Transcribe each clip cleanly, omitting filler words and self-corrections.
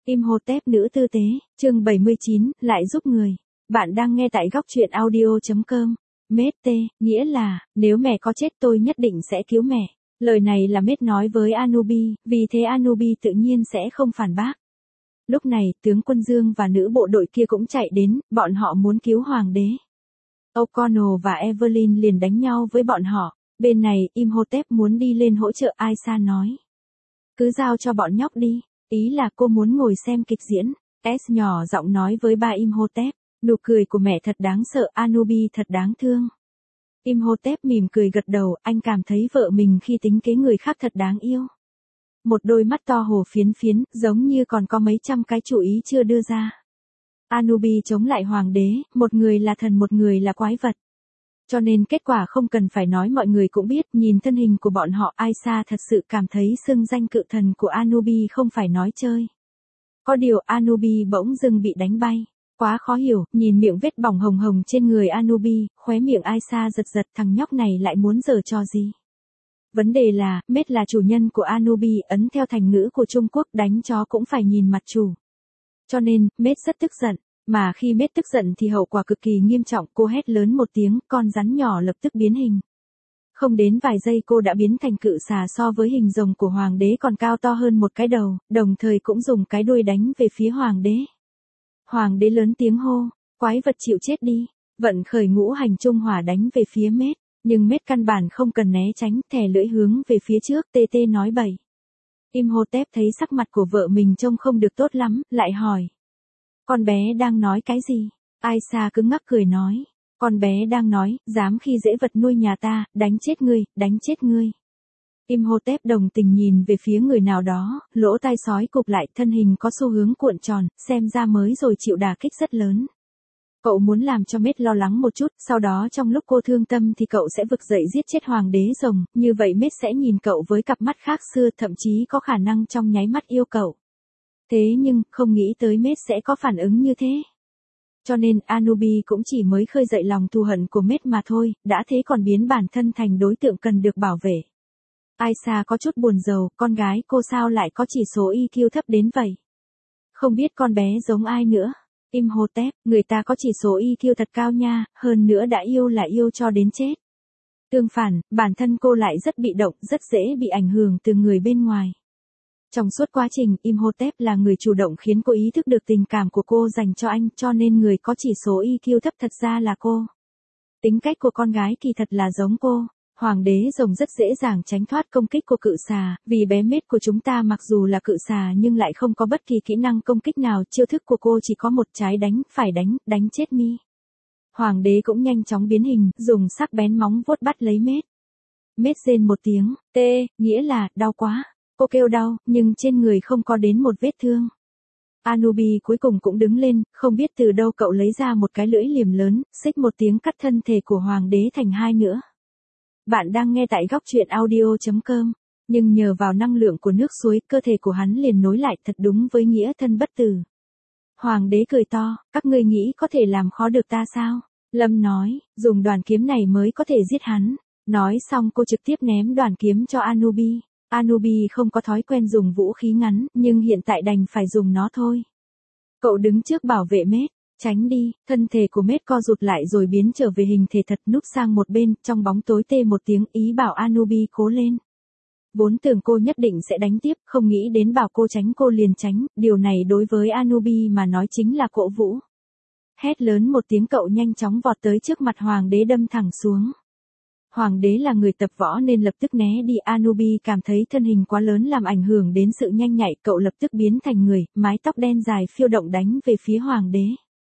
Imhotep nữ tư tế, chương 79, lại giúp người. Bạn đang nghe tại góc truyện audio.com. Mete, nghĩa là, nếu mẹ có chết tôi nhất định sẽ cứu mẹ. Lời này là Mete nói với Anubi, vì thế Anubi tự nhiên sẽ không phản bác. Lúc này, tướng quân Dương và nữ bộ đội kia cũng chạy đến, bọn họ muốn cứu hoàng đế. O'Connell và Evelyn liền đánh nhau với bọn họ. Bên này, Imhotep muốn đi lên hỗ trợ, Aisha nói. Cứ giao cho bọn nhóc đi. Ý là cô muốn ngồi xem kịch diễn. S nhỏ giọng nói với ba Imhotep. Nụ cười của mẹ thật đáng sợ, Anubi thật đáng thương. Imhotep mỉm cười gật đầu, anh cảm thấy vợ mình khi tính kế người khác thật đáng yêu. Một đôi mắt to hồ phiến phiến, giống như còn có mấy trăm cái chủ ý chưa đưa ra. Anubi chống lại hoàng đế, một người là thần một người là quái vật. Cho nên kết quả không cần phải nói, mọi người cũng biết, nhìn thân hình của bọn họ, Aisha thật sự cảm thấy xưng danh cự thần của Anubi không phải nói chơi. Có điều Anubi bỗng dưng bị đánh bay. Quá khó hiểu, nhìn miệng vết bỏng hồng hồng trên người Anubi, khóe miệng Aisha giật giật, thằng nhóc này lại muốn giở trò gì. Vấn đề là, Mete là chủ nhân của Anubi, ấn theo thành ngữ của Trung Quốc, đánh chó cũng phải nhìn mặt chủ. Cho nên, Mete rất tức giận. Mà khi Mete tức giận thì hậu quả cực kỳ nghiêm trọng, cô hét lớn một tiếng, con rắn nhỏ lập tức biến hình. Không đến vài giây cô đã biến thành cự xà so với hình rồng của hoàng đế còn cao to hơn một cái đầu, đồng thời cũng dùng cái đuôi đánh về phía hoàng đế. Hoàng đế lớn tiếng hô, quái vật chịu chết đi, vận khởi ngũ hành trung hỏa đánh về phía Mete, nhưng Mete căn bản không cần né tránh, thè lưỡi hướng về phía trước, tê tê nói bậy. Imhotep thấy sắc mặt của vợ mình trông không được tốt lắm, lại hỏi. Con bé đang nói cái gì? Aisha cứng ngắc cười nói. Con bé đang nói, dám khi dễ vật nuôi nhà ta, đánh chết ngươi, đánh chết ngươi. Imhotep đồng tình nhìn về phía người nào đó, lỗ tai sói cụp lại, thân hình có xu hướng cuộn tròn, xem ra mới rồi chịu đả kích rất lớn. Cậu muốn làm cho Mete lo lắng một chút, sau đó trong lúc cô thương tâm thì cậu sẽ vực dậy giết chết hoàng đế rồng, như vậy Mete sẽ nhìn cậu với cặp mắt khác xưa, thậm chí có khả năng trong nháy mắt yêu cậu. Thế nhưng, không nghĩ tới Mete sẽ có phản ứng như thế. Cho nên, Anubi cũng chỉ mới khơi dậy lòng thù hận của Mete mà thôi, đã thế còn biến bản thân thành đối tượng cần được bảo vệ. Aisha có chút buồn rầu, con gái cô sao lại có chỉ số EQ thấp đến vậy? Không biết con bé giống ai nữa? Imhotep, người ta có chỉ số EQ thật cao nha, hơn nữa đã yêu là yêu cho đến chết. Tương phản, bản thân cô lại rất bị động, rất dễ bị ảnh hưởng từ người bên ngoài. Trong suốt quá trình, Imhotep là người chủ động khiến cô ý thức được tình cảm của cô dành cho anh, cho nên người có chỉ số EQ thấp thật ra là cô. Tính cách của con gái kỳ thật là giống cô. Hoàng đế rồng rất dễ dàng tránh thoát công kích của cự xà, vì bé Mete của chúng ta mặc dù là cự xà nhưng lại không có bất kỳ kỹ năng công kích nào, chiêu thức của cô chỉ có một trái đánh, phải đánh, đánh chết mi. Hoàng đế cũng nhanh chóng biến hình, dùng sắc bén móng vuốt bắt lấy Mete. Mete rên một tiếng, tê, nghĩa là, đau quá. Cô kêu đau, nhưng trên người không có đến một vết thương. Anubi cuối cùng cũng đứng lên, không biết từ đâu cậu lấy ra một cái lưỡi liềm lớn, xích một tiếng cắt thân thể của hoàng đế thành hai nữa. Bạn đang nghe tại góc truyện audio.com, nhưng nhờ vào năng lượng của nước suối, cơ thể của hắn liền nối lại, thật đúng với nghĩa thân bất tử. Hoàng đế cười to, các ngươi nghĩ có thể làm khó được ta sao? Lâm nói, dùng đoàn kiếm này mới có thể giết hắn. Nói xong cô trực tiếp ném đoàn kiếm cho Anubi. Anubi không có thói quen dùng vũ khí ngắn, nhưng hiện tại đành phải dùng nó thôi. Cậu đứng trước bảo vệ Mete, tránh đi, thân thể của Mete co rụt lại rồi biến trở về hình thể thật, núp sang một bên, trong bóng tối tê một tiếng, ý bảo Anubi cố lên. Vốn tưởng cô nhất định sẽ đánh tiếp, không nghĩ đến bảo cô tránh cô liền tránh, điều này đối với Anubi mà nói chính là cổ vũ. Hét lớn một tiếng, cậu nhanh chóng vọt tới trước mặt hoàng đế đâm thẳng xuống. Hoàng đế là người tập võ nên lập tức né đi, Anubi cảm thấy thân hình quá lớn làm ảnh hưởng đến sự nhanh nhạy, cậu lập tức biến thành người, mái tóc đen dài phiêu động đánh về phía hoàng đế.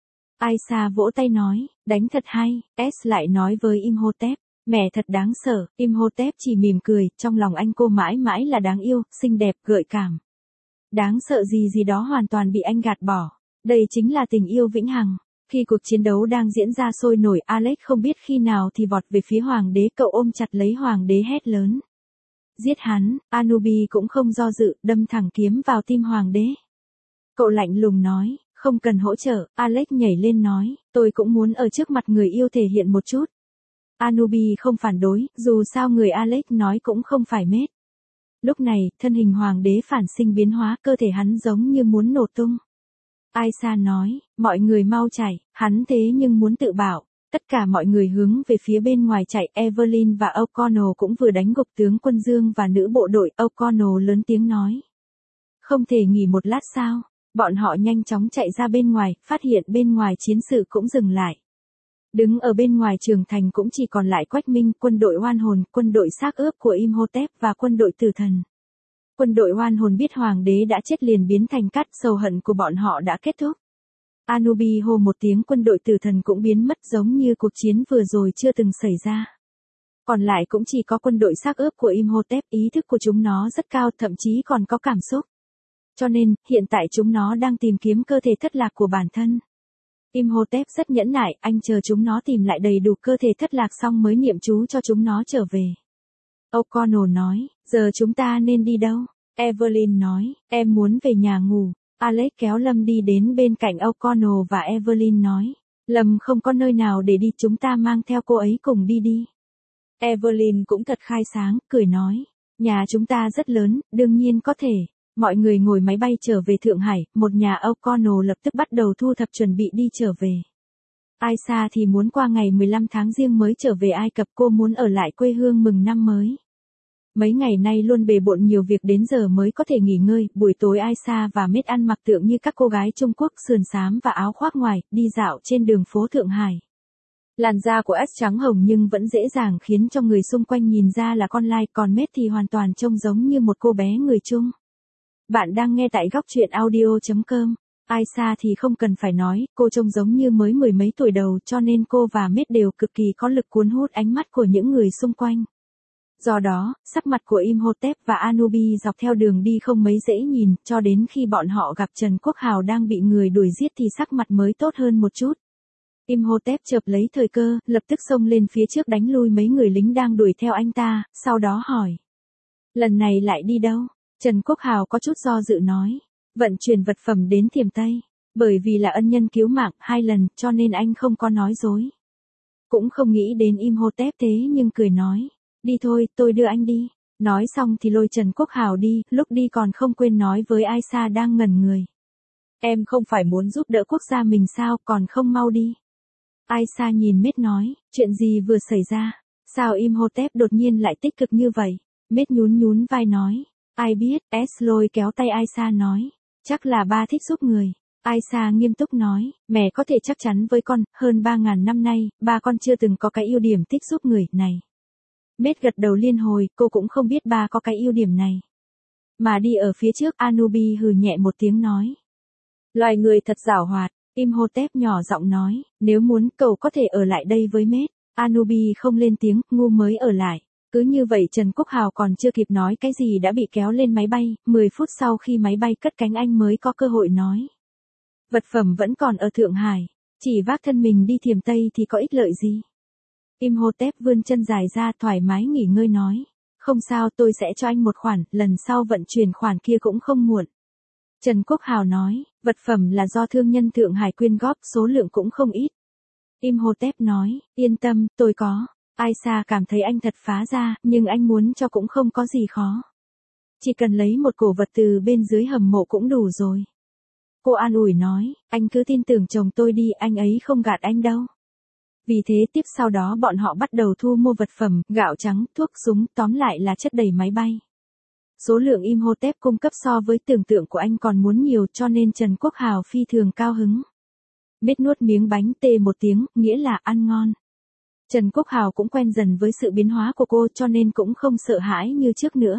Aisha vỗ tay nói, đánh thật hay, S lại nói với Imhotep, mẹ thật đáng sợ, Imhotep chỉ mỉm cười, trong lòng anh cô mãi mãi là đáng yêu, xinh đẹp, gợi cảm. Đáng sợ gì gì đó hoàn toàn bị anh gạt bỏ, đây chính là tình yêu vĩnh hằng. Khi cuộc chiến đấu đang diễn ra sôi nổi, Alex không biết khi nào thì vọt về phía hoàng đế, cậu ôm chặt lấy hoàng đế hét lớn. Giết hắn, Anubi cũng không do dự, đâm thẳng kiếm vào tim hoàng đế. Cậu lạnh lùng nói, không cần hỗ trợ, Alex nhảy lên nói, tôi cũng muốn ở trước mặt người yêu thể hiện một chút. Anubi không phản đối, dù sao người Alex nói cũng không phải Mete. Lúc này, thân hình hoàng đế phản sinh biến hóa, cơ thể hắn giống như muốn nổ tung. Aisha nói, mọi người mau chạy, hắn thế nhưng muốn tự bảo. Tất cả mọi người hướng về phía bên ngoài chạy, Evelyn và O'Connell cũng vừa đánh gục tướng quân Dương và nữ bộ đội. O'Connell lớn tiếng nói. Không thể nghỉ một lát sao? Bọn họ nhanh chóng chạy ra bên ngoài, phát hiện bên ngoài chiến sự cũng dừng lại. Đứng ở bên ngoài trường thành cũng chỉ còn lại Quách Minh, quân đội oan hồn, quân đội xác ướp của Imhotep và quân đội tử thần. Quân đội oan hồn biết hoàng đế đã chết liền biến thành cát, sầu hận của bọn họ đã kết thúc. Anubi hô một tiếng, quân đội tử thần cũng biến mất giống như cuộc chiến vừa rồi chưa từng xảy ra. Còn lại cũng chỉ có quân đội xác ướp của Imhotep, ý thức của chúng nó rất cao, thậm chí còn có cảm xúc. Cho nên, hiện tại chúng nó đang tìm kiếm cơ thể thất lạc của bản thân. Imhotep rất nhẫn nại, anh chờ chúng nó tìm lại đầy đủ cơ thể thất lạc xong mới niệm chú cho chúng nó trở về. O'Connell nói, giờ chúng ta nên đi đâu? Evelyn nói, em muốn về nhà ngủ. Alex kéo Lâm đi đến bên cạnh O'Connell và Evelyn nói, Lâm không có nơi nào để đi, chúng ta mang theo cô ấy cùng đi đi. Evelyn cũng thật khai sáng, cười nói, nhà chúng ta rất lớn, đương nhiên có thể. Mọi người ngồi máy bay trở về Thượng Hải, một nhà. O'Connell lập tức bắt đầu thu thập chuẩn bị đi trở về. Aisha thì muốn qua ngày 15 tháng Giêng mới trở về Ai Cập, cô muốn ở lại quê hương mừng năm mới. Mấy ngày nay luôn bề bộn nhiều việc đến giờ mới có thể nghỉ ngơi. Buổi tối Aisha và Mết ăn mặc tượng như các cô gái Trung Quốc, sườn xám và áo khoác ngoài, đi dạo trên đường phố Thượng Hải. Làn da của S trắng hồng nhưng vẫn dễ dàng khiến cho người xung quanh nhìn ra là con lai, còn Mết thì hoàn toàn trông giống như một cô bé người Trung. Bạn đang nghe tại góc truyện audio.com. Aisha thì không cần phải nói, cô trông giống như mới mười mấy tuổi đầu, cho nên cô và Mết đều cực kỳ có lực cuốn hút ánh mắt của những người xung quanh. Do đó, sắc mặt của Imhotep và Anubi dọc theo đường đi không mấy dễ nhìn, cho đến khi bọn họ gặp Trần Quốc Hào đang bị người đuổi giết thì sắc mặt mới tốt hơn một chút. Imhotep chợp lấy thời cơ, lập tức xông lên phía trước đánh lui mấy người lính đang đuổi theo anh ta, sau đó hỏi. Lần này lại đi đâu? Trần Quốc Hào có chút do dự nói. Vận chuyển vật phẩm đến Thiểm Tây. Bởi vì là ân nhân cứu mạng 2 lần, cho nên anh không có nói dối. Cũng không nghĩ đến Imhotep thế nhưng cười nói. Đi thôi, tôi đưa anh đi. Nói xong thì lôi Trần Quốc Hào đi, lúc đi còn không quên nói với Aisha đang ngẩn người. Em không phải muốn giúp đỡ quốc gia mình sao, còn không mau đi. Aisha nhìn Mết nói, chuyện gì vừa xảy ra? Sao Imhotep đột nhiên lại tích cực như vậy? Mết nhún nhún vai nói. Ai biết, S lôi kéo tay Aisha nói. Chắc là ba thích giúp người. Aisha nghiêm túc nói, mẹ có thể chắc chắn với con, hơn 3.000 năm nay, ba con chưa từng có cái ưu điểm thích giúp người này. Mết gật đầu liên hồi, cô cũng không biết ba có cái ưu điểm này. Mà đi ở phía trước, Anubi hừ nhẹ một tiếng nói. Loài người thật giảo hoạt, Imhotep nhỏ giọng nói, nếu muốn cậu có thể ở lại đây với Mết. Anubi không lên tiếng, ngu mới ở lại. Cứ như vậy Trần Quốc Hào còn chưa kịp nói cái gì đã bị kéo lên máy bay, 10 phút sau khi máy bay cất cánh anh mới có cơ hội nói. Vật phẩm vẫn còn ở Thượng Hải, chỉ vác thân mình đi Thiểm Tây thì có ích lợi gì? Imhotep vươn chân dài ra thoải mái nghỉ ngơi nói. Không sao, tôi sẽ cho anh một khoản, lần sau vận chuyển khoản kia cũng không muộn. Trần Quốc Hào nói, vật phẩm là do thương nhân Thượng Hải quyên góp, số lượng cũng không ít. Imhotep nói, yên tâm, tôi có. Aisha cảm thấy anh thật phá ra, nhưng anh muốn cho cũng không có gì khó. Chỉ cần lấy một cổ vật từ bên dưới hầm mộ cũng đủ rồi. Cô an ủi nói, anh cứ tin tưởng chồng tôi đi, anh ấy không gạt anh đâu. Vì thế tiếp sau đó bọn họ bắt đầu thu mua vật phẩm, gạo trắng, thuốc, súng, tóm lại là chất đầy máy bay. Số lượng Imhotep cung cấp so với tưởng tượng của anh còn muốn nhiều, cho nên Trần Quốc Hào phi thường cao hứng. Mết nuốt miếng bánh tê một tiếng, nghĩa là ăn ngon. Trần Quốc Hào cũng quen dần với sự biến hóa của cô cho nên cũng không sợ hãi như trước nữa.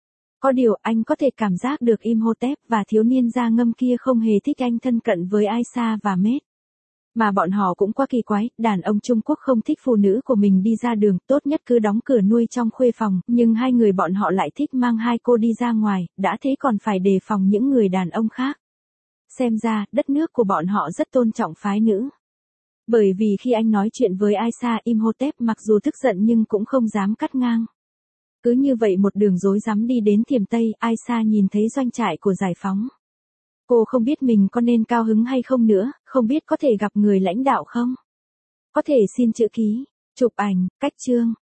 Có điều anh có thể cảm giác được Imhotep và thiếu niên da ngâm kia không hề thích anh thân cận với Aisha và Mết. Mà bọn họ cũng quá kỳ quái, đàn ông Trung Quốc không thích phụ nữ của mình đi ra đường, tốt nhất cứ đóng cửa nuôi trong khuê phòng, nhưng hai người bọn họ lại thích mang hai cô đi ra ngoài, đã thế còn phải đề phòng những người đàn ông khác. Xem ra, đất nước của bọn họ rất tôn trọng phái nữ. Bởi vì khi anh nói chuyện với Aisha, Imhotep mặc dù tức giận nhưng cũng không dám cắt ngang. Cứ như vậy một đường rối rắm đi đến Thiểm Tây, Aisha nhìn thấy doanh trại của Giải Phóng. Cô không biết mình có nên cao hứng hay không nữa, không biết có thể gặp người lãnh đạo không? Có thể xin chữ ký, chụp ảnh, cách chương.